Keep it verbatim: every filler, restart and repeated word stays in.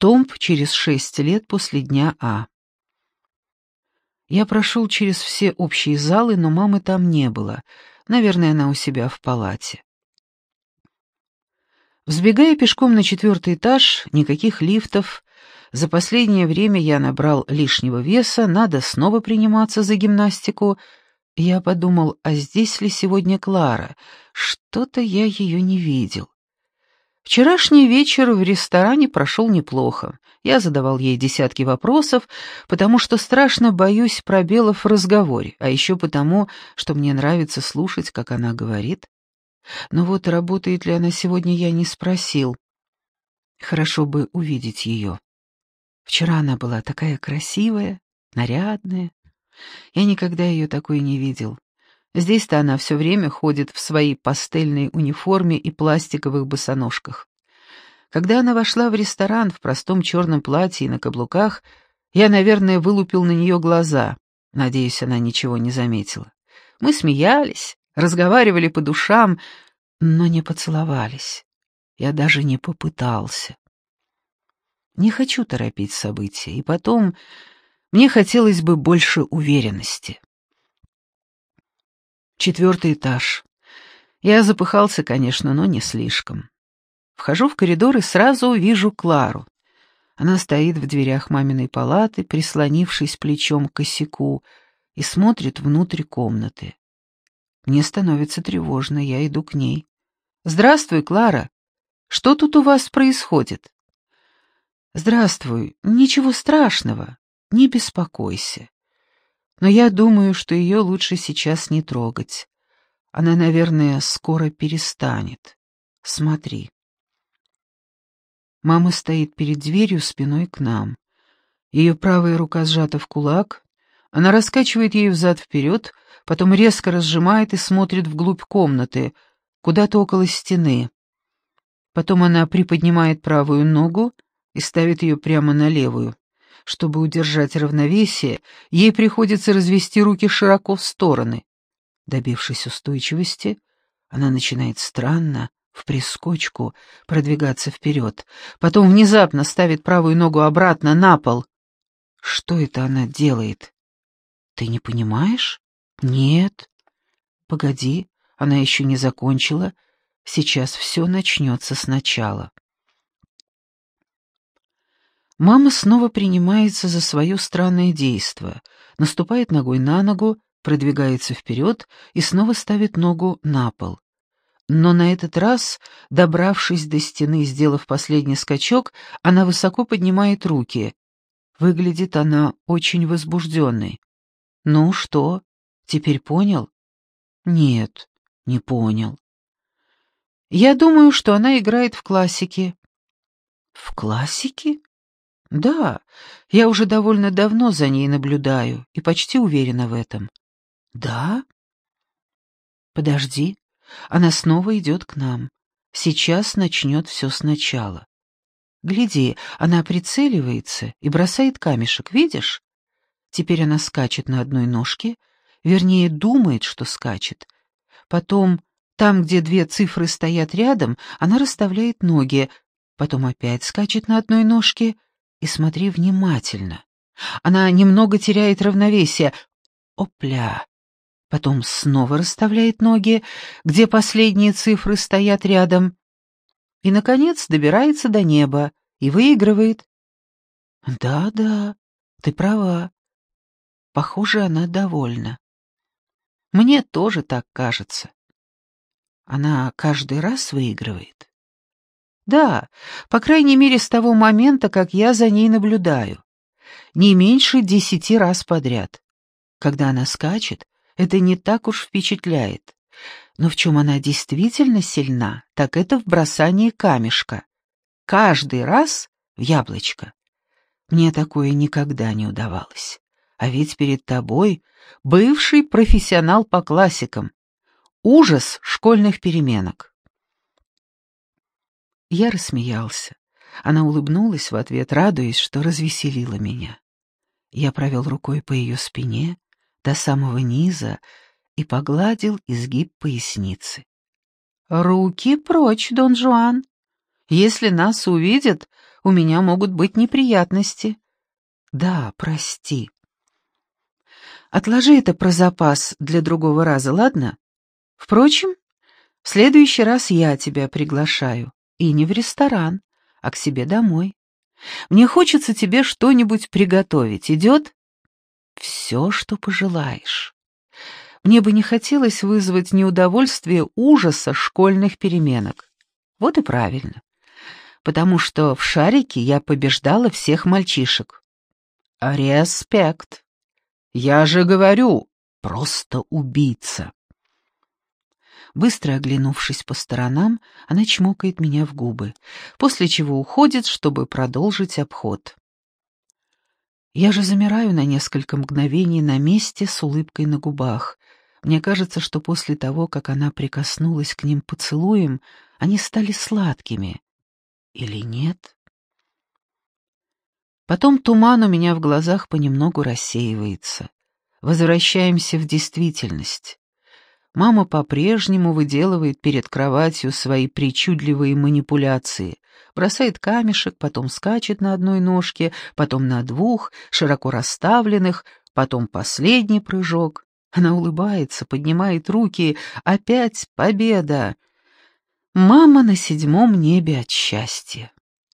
Томб через шесть лет после дня А. Я прошел через все общие залы, но мамы там не было. Наверное, она у себя в палате. Взбегая пешком на четвертый этаж, никаких лифтов. За последнее время я набрал лишнего веса, надо снова приниматься за гимнастику. Я подумал, а здесь ли сегодня Клара? Что-то я ее не видел. Вчерашний вечер в ресторане прошел неплохо. Я задавал ей десятки вопросов, потому что страшно боюсь пробелов в разговоре, а еще потому, что мне нравится слушать, как она говорит. Но вот работает ли она сегодня, я не спросил. Хорошо бы увидеть ее. Вчера она была такая красивая, нарядная. Я никогда ее такой не видел. Здесь-то она все время ходит в своей пастельной униформе и пластиковых босоножках. Когда она вошла в ресторан в простом черном платье и на каблуках, я, наверное, вылупил на нее глаза. Надеюсь, она ничего не заметила. Мы смеялись, разговаривали по душам, но не поцеловались. Я даже не попытался. Не хочу торопить события, и потом мне хотелось бы больше уверенности. Четвертый этаж. Я запыхался, конечно, но не слишком. Вхожу в коридор и сразу вижу Клару. Она стоит в дверях маминой палаты, прислонившись плечом к косяку, и смотрит внутрь комнаты. Мне становится тревожно, я иду к ней. «Здравствуй, Клара. Что тут у вас происходит?» «Здравствуй. Ничего страшного. Не беспокойся. Но я думаю, что ее лучше сейчас не трогать. Она, наверное, скоро перестанет. Смотри». Мама стоит перед дверью спиной к нам. Ее правая рука сжата в кулак. Она раскачивает ею взад-вперед, потом резко разжимает и смотрит вглубь комнаты, куда-то около стены. Потом она приподнимает правую ногу и ставит ее прямо на левую. Чтобы удержать равновесие, ей приходится развести руки широко в стороны. Добившись устойчивости, она начинает странно, в прискочку, продвигаться вперед. Потом внезапно ставит правую ногу обратно на пол. Что это она делает? Ты не понимаешь? Нет. Погоди, она еще не закончила. Сейчас все начнется сначала. Мама снова принимается за свое странное действо, наступает ногой на ногу, продвигается вперед и снова ставит ногу на пол. Но на этот раз, добравшись до стены и сделав последний скачок, она высоко поднимает руки. Выглядит она очень возбужденной. «Ну что, теперь понял?» «Нет, не понял». «Я думаю, что она играет в классики». «В классики?» «Да, я уже довольно давно за ней наблюдаю и почти уверена в этом». «Да?» «Подожди, она снова идет к нам. Сейчас начнет все сначала. Гляди, она прицеливается и бросает камешек, видишь? Теперь она скачет на одной ножке, вернее, думает, что скачет. Потом, там, где две цифры стоят рядом, она расставляет ноги, потом опять скачет на одной ножке, и смотри внимательно. Она немного теряет равновесие. Опля! Потом снова расставляет ноги, где последние цифры стоят рядом. И, наконец, добирается до неба и выигрывает. Да-да, ты права. Похоже, она довольна. Мне тоже так кажется. Она каждый раз выигрывает? Да, по крайней мере, с того момента, как я за ней наблюдаю. Не меньше десяти раз подряд. Когда она скачет, это не так уж впечатляет. Но в чем она действительно сильна, так это в бросании камешка. Каждый раз в яблочко. Мне такое никогда не удавалось. А ведь перед тобой бывший профессионал по классикам. Ужас школьных переменок. Я рассмеялся. Она улыбнулась в ответ, радуясь, что развеселила меня. Я провел рукой по ее спине до самого низа и погладил изгиб поясницы. «Руки прочь, Дон Жуан! Если нас увидят, у меня могут быть неприятности. Да, прости. Отложи это про запас для другого раза, ладно? Впрочем, в следующий раз я тебя приглашаю. И не в ресторан, а к себе домой. Мне хочется тебе что-нибудь приготовить. Идет? Все, что пожелаешь. Мне бы не хотелось вызвать неудовольствие ужаса школьных переменок. Вот и правильно. Потому что в шарике я побеждала всех мальчишек. Респект. Я же говорю, просто убийца. Быстро оглянувшись по сторонам, она чмокает меня в губы, после чего уходит, чтобы продолжить обход. Я же замираю на несколько мгновений на месте с улыбкой на губах. Мне кажется, что после того, как она прикоснулась к ним поцелуем, они стали сладкими. Или нет? Потом туман у меня в глазах понемногу рассеивается. Возвращаемся в действительность. Мама по-прежнему выделывает перед кроватью свои причудливые манипуляции. Бросает камешек, потом скачет на одной ножке, потом на двух, широко расставленных, потом последний прыжок. Она улыбается, поднимает руки. Опять победа! Мама на седьмом небе от счастья.